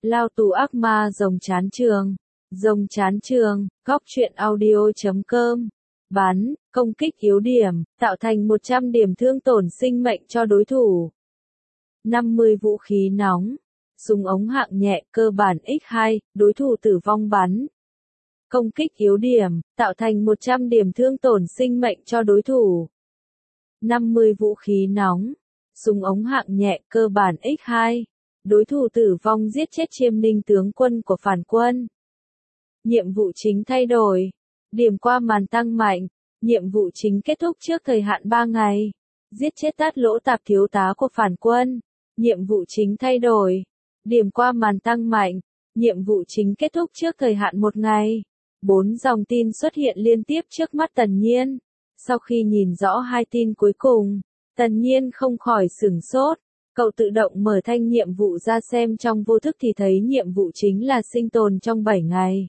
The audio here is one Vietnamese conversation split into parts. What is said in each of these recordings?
Lao tù ác ma rồng chán trường. Rồng chán trường, góc truyện audio.com. Bắn, công kích yếu điểm, tạo thành 100 điểm thương tổn sinh mệnh cho đối thủ. 50 vũ khí nóng. Súng ống hạng nhẹ, cơ bản X2, đối thủ tử vong bắn. Công kích yếu điểm, tạo thành 100 điểm thương tổn sinh mệnh cho đối thủ. 50 vũ khí nóng. Súng ống hạng nhẹ, cơ bản X2. Đối thủ tử vong giết chết Chiêm Ninh tướng quân của phản quân. Nhiệm vụ chính thay đổi. Điểm qua màn tăng mạnh. Nhiệm vụ chính kết thúc trước thời hạn 3 ngày. Giết chết Tát Lỗ Tạp thiếu tá của phản quân. Nhiệm vụ chính thay đổi. Điểm qua màn tăng mạnh. Nhiệm vụ chính kết thúc trước thời hạn 1 ngày. 4 dòng tin xuất hiện liên tiếp trước mắt Tần Nhiên. Sau khi nhìn rõ hai tin cuối cùng, Tần Nhiên không khỏi sửng sốt. Cậu tự động mở thanh nhiệm vụ ra xem trong vô thức thì thấy nhiệm vụ chính là sinh tồn trong 7 ngày.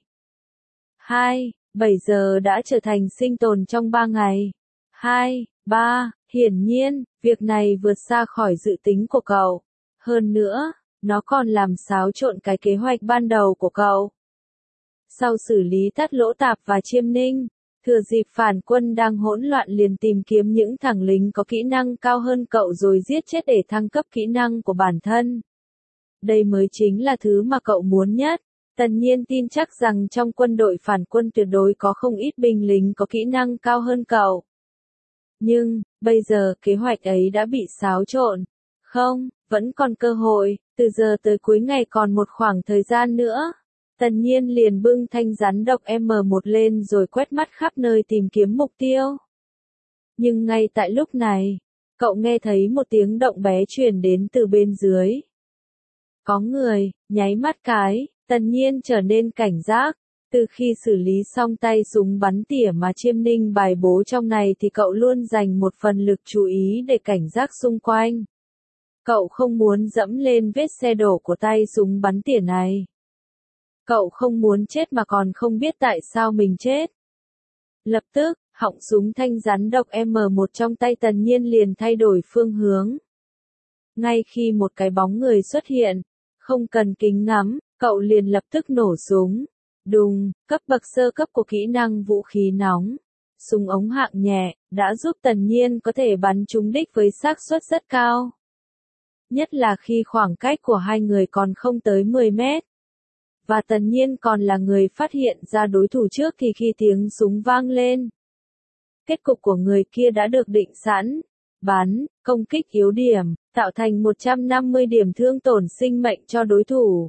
7 giờ đã trở thành sinh tồn trong 3 ngày. 3, hiển nhiên, việc này vượt xa khỏi dự tính của cậu. Hơn nữa, nó còn làm xáo trộn cái kế hoạch ban đầu của cậu. Sau xử lý Tát Lỗ Tạp và Chiêm Ninh, thừa dịp phản quân đang hỗn loạn liền tìm kiếm những thằng lính có kỹ năng cao hơn cậu rồi giết chết để thăng cấp kỹ năng của bản thân. Đây mới chính là thứ mà cậu muốn nhất. Tần Nhiên tin chắc rằng trong quân đội phản quân tuyệt đối có không ít binh lính có kỹ năng cao hơn cậu. Nhưng, bây giờ kế hoạch ấy đã bị xáo trộn. Không, vẫn còn cơ hội, từ giờ tới cuối ngày còn một khoảng thời gian nữa. Tần Nhiên liền bưng thanh rắn độc M1 lên rồi quét mắt khắp nơi tìm kiếm mục tiêu. Nhưng ngay tại lúc này, cậu nghe thấy một tiếng động bé truyền đến từ bên dưới. Có người, nháy mắt cái, Tần Nhiên trở nên cảnh giác. Từ khi xử lý xong tay súng bắn tỉa mà Chiêm Ninh bài bố trong này thì cậu luôn dành một phần lực chú ý để cảnh giác xung quanh. Cậu không muốn dẫm lên vết xe đổ của tay súng bắn tỉa này. Cậu không muốn chết mà còn không biết tại sao mình chết. Lập tức, họng súng thanh rắn độc M1 trong tay Tần Nhiên liền thay đổi phương hướng. Ngay khi một cái bóng người xuất hiện, không cần kính ngắm, cậu liền lập tức nổ súng. Đùng, cấp bậc sơ cấp của kỹ năng vũ khí nóng. Súng ống hạng nhẹ, đã giúp Tần Nhiên có thể bắn trúng đích với xác suất rất cao. Nhất là khi khoảng cách của hai người còn không tới 10 mét. Và Tần Nhiên còn là người phát hiện ra đối thủ trước thì khi tiếng súng vang lên. Kết cục của người kia đã được định sẵn. Bắn, công kích yếu điểm, tạo thành 150 điểm thương tổn sinh mệnh cho đối thủ.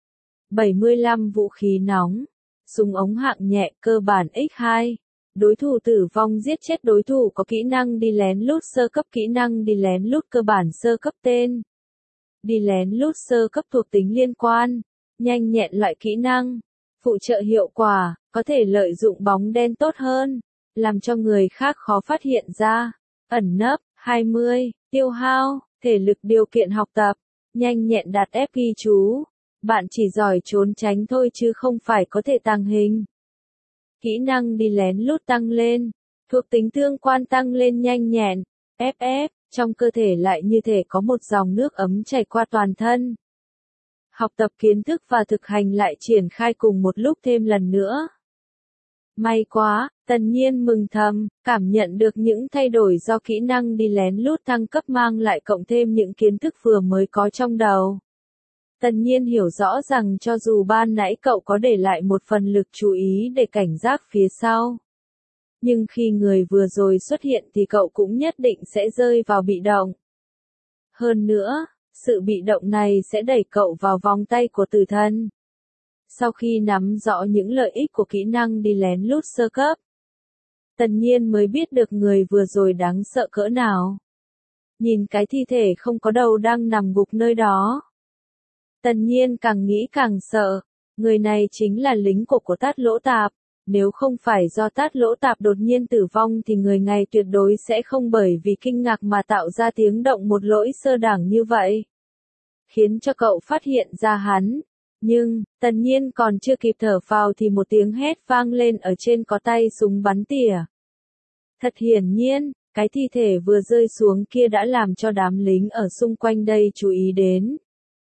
75 vũ khí nóng. Súng ống hạng nhẹ, cơ bản X2. Đối thủ tử vong giết chết đối thủ có kỹ năng đi lén lút sơ cấp. Kỹ năng đi lén lút cơ bản sơ cấp tên. Đi lén lút sơ cấp thuộc tính liên quan. Nhanh nhẹn loại kỹ năng. Phụ trợ hiệu quả, có thể lợi dụng bóng đen tốt hơn. Làm cho người khác khó phát hiện ra. Ẩn nấp, 20, tiêu hao, thể lực điều kiện học tập. Nhanh nhẹn đạt ép ghi chú. Bạn chỉ giỏi trốn tránh thôi chứ không phải có thể tàng hình. Kỹ năng đi lén lút tăng lên. Thuộc tính tương quan tăng lên nhanh nhẹn. FF, trong cơ thể lại như thể có một dòng nước ấm chảy qua toàn thân. Học tập kiến thức và thực hành lại triển khai cùng một lúc thêm lần nữa. May quá, Tần Nhiên mừng thầm, cảm nhận được những thay đổi do kỹ năng đi lén lút thăng cấp mang lại cộng thêm những kiến thức vừa mới có trong đầu. Tần Nhiên hiểu rõ rằng cho dù ban nãy cậu có để lại một phần lực chú ý để cảnh giác phía sau. Nhưng khi người vừa rồi xuất hiện thì cậu cũng nhất định sẽ rơi vào bị động. Hơn nữa, sự bị động này sẽ đẩy cậu vào vòng tay của tử thần. Sau khi nắm rõ những lợi ích của kỹ năng đi lén lút sơ cấp, Tần Nhiên mới biết được người vừa rồi đáng sợ cỡ nào. Nhìn cái thi thể không có đầu đang nằm gục nơi đó. Tần Nhiên càng nghĩ càng sợ, người này chính là lính của Tát Lỗ Tạp. Nếu không phải do Tát Lỗ Tạp đột nhiên tử vong thì người này tuyệt đối sẽ không bởi vì kinh ngạc mà tạo ra tiếng động một lỗi sơ đẳng như vậy. Khiến cho cậu phát hiện ra hắn. Nhưng, Tần Nhiên còn chưa kịp thở phào thì một tiếng hét vang lên ở trên có tay súng bắn tỉa. Thật hiển nhiên, cái thi thể vừa rơi xuống kia đã làm cho đám lính ở xung quanh đây chú ý đến.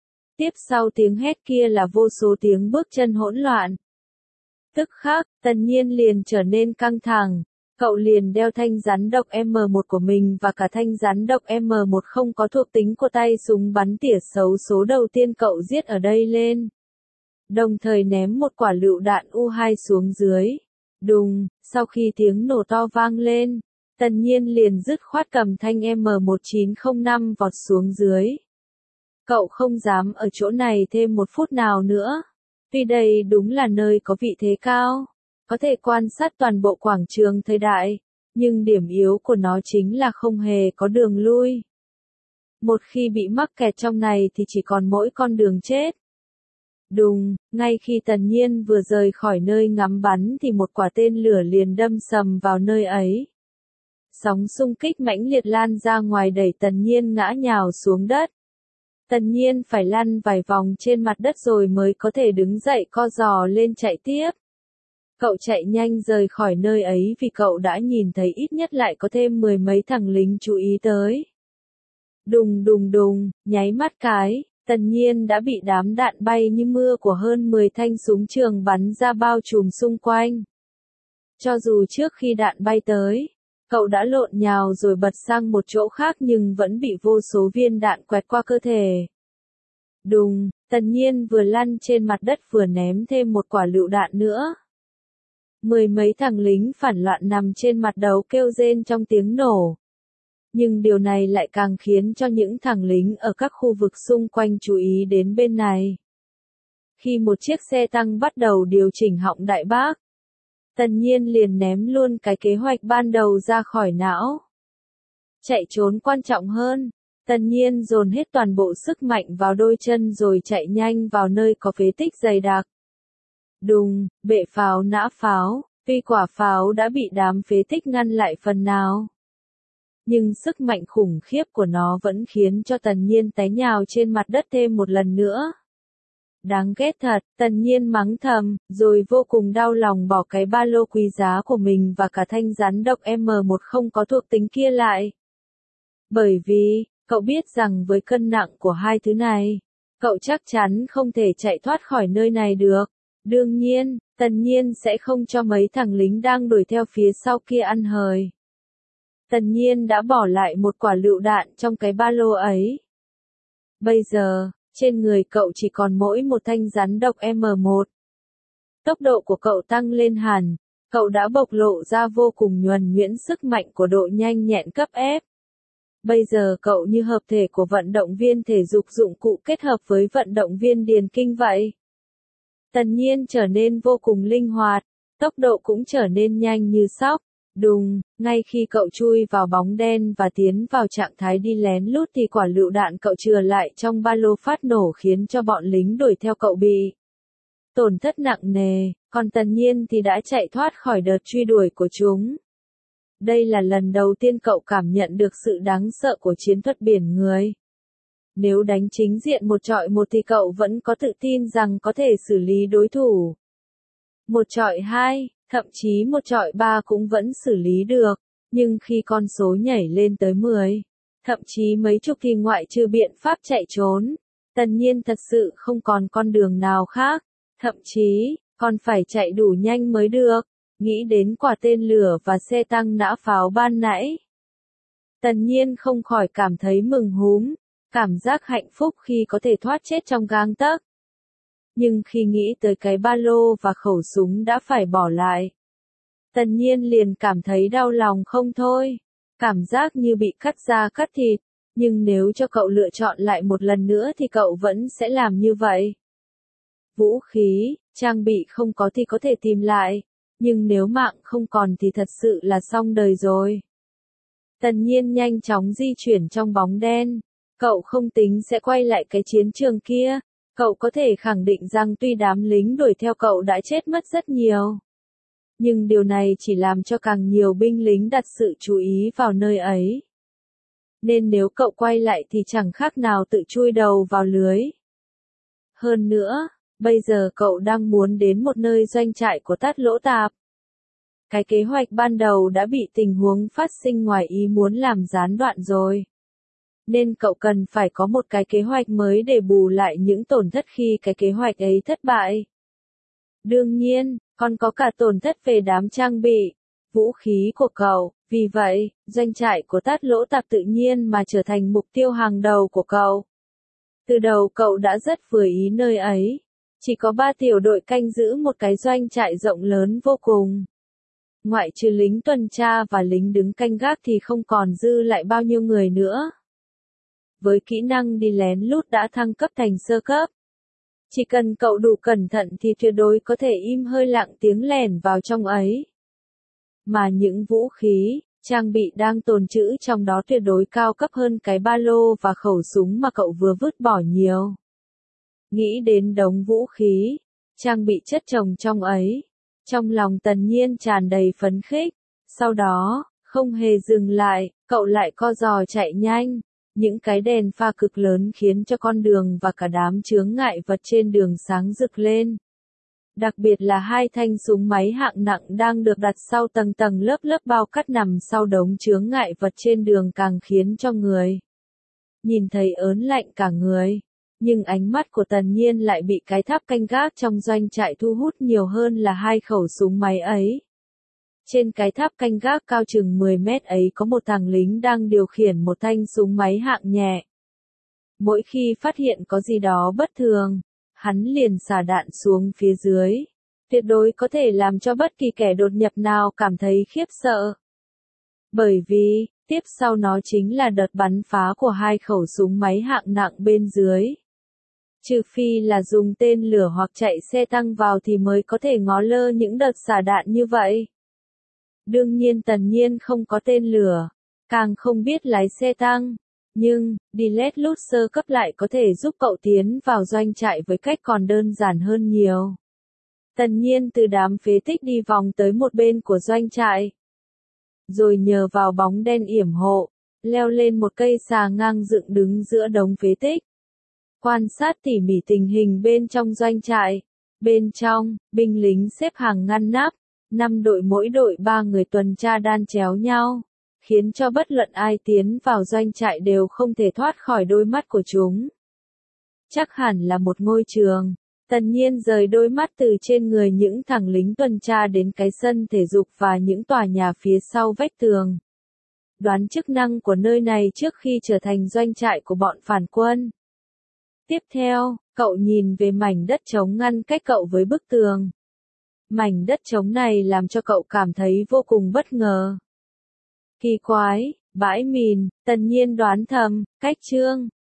tiếp sau tiếng hét kia là vô số tiếng bước chân hỗn loạn. Tức khắc, Tần Nhiên liền trở nên căng thẳng. Cậu liền đeo thanh rắn độc M1 của mình và cả thanh rắn độc M1 không có thuộc tính của tay súng bắn tỉa xấu số đầu tiên cậu giết ở đây lên. Đồng thời ném một quả lựu đạn U2 xuống dưới. Đùng, sau khi tiếng nổ to vang lên, Tần Nhiên liền dứt khoát cầm thanh M1905 vọt xuống dưới. Cậu không dám ở chỗ này thêm một phút nào nữa. Tuy đây đúng là nơi có vị thế cao, có thể quan sát toàn bộ quảng trường thời đại, nhưng điểm yếu của nó chính là không hề có đường lui. Một khi bị mắc kẹt trong này thì chỉ còn mỗi con đường chết. Đùng, ngay khi Tần Nhiên vừa rời khỏi nơi ngắm bắn thì một quả tên lửa liền đâm sầm vào nơi ấy. Sóng xung kích mãnh liệt lan ra ngoài đẩy Tần Nhiên ngã nhào xuống đất. Tần Nhiên phải lăn vài vòng trên mặt đất rồi mới có thể đứng dậy co giò lên chạy tiếp. Cậu chạy nhanh rời khỏi nơi ấy vì cậu đã nhìn thấy ít nhất lại có thêm 10 mấy thằng lính chú ý tới. Đùng đùng đùng, nháy mắt cái, Tần Nhiên đã bị đám đạn bay như mưa của hơn 10 thanh súng trường bắn ra bao trùm xung quanh. Cho dù trước khi đạn bay tới, cậu đã lộn nhào rồi bật sang một chỗ khác nhưng vẫn bị vô số viên đạn quẹt qua cơ thể. Đùng, Tần Nhiên vừa lăn trên mặt đất vừa ném thêm một quả lựu đạn nữa. 10 mấy thằng lính phản loạn nằm trên mặt đấu kêu rên trong tiếng nổ. Nhưng điều này lại càng khiến cho những thằng lính ở các khu vực xung quanh chú ý đến bên này. Khi một chiếc xe tăng bắt đầu điều chỉnh họng đại bác, Tần Nhiên liền ném luôn cái kế hoạch ban đầu ra khỏi não. Chạy trốn quan trọng hơn, Tần Nhiên dồn hết toàn bộ sức mạnh vào đôi chân rồi chạy nhanh vào nơi có phế tích dày đặc. Đùng, bệ pháo nã pháo, tuy quả pháo đã bị đám phế tích ngăn lại phần nào. Nhưng sức mạnh khủng khiếp của nó vẫn khiến cho Tần Nhiên té nhào trên mặt đất thêm một lần nữa. Đáng ghét thật, Tần Nhiên mắng thầm, rồi vô cùng đau lòng bỏ cái ba lô quý giá của mình và cả thanh rắn độc M1 không có thuộc tính kia lại. Bởi vì, cậu biết rằng với cân nặng của hai thứ này, cậu chắc chắn không thể chạy thoát khỏi nơi này được. Đương nhiên, Tần Nhiên sẽ không cho mấy thằng lính đang đuổi theo phía sau kia ăn hời. Tần Nhiên đã bỏ lại một quả lựu đạn trong cái ba lô ấy. Bây giờ, trên người cậu chỉ còn mỗi một thanh rắn độc M1. Tốc độ của cậu tăng lên hẳn, cậu đã bộc lộ ra vô cùng nhuần nhuyễn sức mạnh của độ nhanh nhẹn cấp F. Bây giờ cậu như hợp thể của vận động viên thể dục dụng cụ kết hợp với vận động viên điền kinh vậy. Tần Nhiên trở nên vô cùng linh hoạt, tốc độ cũng trở nên nhanh như sóc. Đùng, ngay khi cậu chui vào bóng đen và tiến vào trạng thái đi lén lút thì quả lựu đạn cậu chừa lại trong ba lô phát nổ khiến cho bọn lính đuổi theo cậu bị tổn thất nặng nề, còn Tần Nhiên thì đã chạy thoát khỏi đợt truy đuổi của chúng. Đây là lần đầu tiên cậu cảm nhận được sự đáng sợ của chiến thuật biển người. Nếu đánh chính diện một chọi một thì cậu vẫn có tự tin rằng có thể xử lý đối thủ. Một chọi hai, thậm chí một chọi ba cũng vẫn xử lý được, nhưng khi con số nhảy lên tới 10, thậm chí mấy chục thì ngoại trừ biện pháp chạy trốn, Tần Nhiên thật sự không còn con đường nào khác, thậm chí, còn phải chạy đủ nhanh mới được, nghĩ đến quả tên lửa và xe tăng nã pháo ban nãy. Tần Nhiên không khỏi cảm thấy mừng húm, cảm giác hạnh phúc khi có thể thoát chết trong gang tấc. Nhưng khi nghĩ tới cái ba lô và khẩu súng đã phải bỏ lại, Tần Nhiên liền cảm thấy đau lòng không thôi, cảm giác như bị cắt da cắt thịt, nhưng nếu cho cậu lựa chọn lại một lần nữa thì cậu vẫn sẽ làm như vậy. Vũ khí, trang bị không có thì có thể tìm lại, nhưng nếu mạng không còn thì thật sự là xong đời rồi. Tần Nhiên nhanh chóng di chuyển trong bóng đen, cậu không tính sẽ quay lại cái chiến trường kia. Cậu có thể khẳng định rằng tuy đám lính đuổi theo cậu đã chết mất rất nhiều, nhưng điều này chỉ làm cho càng nhiều binh lính đặt sự chú ý vào nơi ấy. Nên nếu cậu quay lại thì chẳng khác nào tự chui đầu vào lưới. Hơn nữa, bây giờ cậu đang muốn đến một nơi doanh trại của Tát Lỗ Tạp. Cái kế hoạch ban đầu đã bị tình huống phát sinh ngoài ý muốn làm gián đoạn rồi. nên cậu cần phải có một cái kế hoạch mới để bù lại những tổn thất khi cái kế hoạch ấy thất bại. Đương nhiên, còn có cả tổn thất về đám trang bị, vũ khí của cậu, vì vậy, doanh trại của Tát Lỗ Tạp tự nhiên mà trở thành mục tiêu hàng đầu của cậu. Từ đầu cậu đã rất vừa ý nơi ấy, chỉ có 3 tiểu đội canh giữ một cái doanh trại rộng lớn vô cùng. Ngoại trừ lính tuần tra và lính đứng canh gác thì không còn dư lại bao nhiêu người nữa. Với kỹ năng đi lén lút đã thăng cấp thành sơ cấp. Chỉ cần cậu đủ cẩn thận thì tuyệt đối có thể im hơi lặng tiếng lẻn vào trong ấy. Mà những vũ khí, trang bị đang tồn trữ trong đó tuyệt đối cao cấp hơn cái ba lô và khẩu súng mà cậu vừa vứt bỏ nhiều. Nghĩ đến đống vũ khí, trang bị chất chồng trong ấy, trong lòng Tần Nhiên tràn đầy phấn khích. Sau đó, không hề dừng lại, cậu lại co giò chạy nhanh. Những cái đèn pha cực lớn khiến cho con đường và cả đám chướng ngại vật trên đường sáng rực lên. Đặc biệt là 2 thanh súng máy hạng nặng đang được đặt sau tầng tầng lớp lớp bao cát nằm sau đống chướng ngại vật trên đường càng khiến cho người nhìn thấy ớn lạnh cả người. Nhưng ánh mắt của Tần Nhiên lại bị cái tháp canh gác trong doanh trại thu hút nhiều hơn là 2 khẩu súng máy ấy. Trên cái tháp canh gác cao chừng 10 mét ấy có một thằng lính đang điều khiển một thanh súng máy hạng nhẹ. Mỗi khi phát hiện có gì đó bất thường, hắn liền xả đạn xuống phía dưới. Tuyệt đối có thể làm cho bất kỳ kẻ đột nhập nào cảm thấy khiếp sợ. Bởi vì, tiếp sau nó chính là đợt bắn phá của 2 khẩu súng máy hạng nặng bên dưới. Trừ phi là dùng tên lửa hoặc chạy xe tăng vào thì mới có thể ngó lơ những đợt xả đạn như vậy. Đương nhiên Tần Nhiên không có tên lửa, càng không biết lái xe tăng, nhưng, đi lét lút sơ cấp lại có thể giúp cậu tiến vào doanh trại với cách còn đơn giản hơn nhiều. Tần Nhiên từ đám phế tích đi vòng tới một bên của doanh trại. Rồi nhờ vào bóng đen yểm hộ, leo lên một cây xà ngang dựng đứng giữa đống phế tích. Quan sát tỉ mỉ tình hình bên trong doanh trại. Bên trong, binh lính xếp hàng ngăn nắp. 5 đội mỗi đội 3 người tuần tra đan chéo nhau, khiến cho bất luận ai tiến vào doanh trại đều không thể thoát khỏi đôi mắt của chúng. Chắc hẳn là một ngôi trường. Tần Nhiên rời đôi mắt từ trên người những thằng lính tuần tra đến cái sân thể dục và những tòa nhà phía sau vách tường. Đoán chức năng của nơi này trước khi trở thành doanh trại của bọn phản quân. Tiếp theo, cậu nhìn về mảnh đất trống ngăn cách cậu với bức tường. Mảnh đất trống này làm cho cậu cảm thấy vô cùng bất ngờ. Kỳ quái, bãi mìn, Tần Nhiên đoán thầm, cách Trương,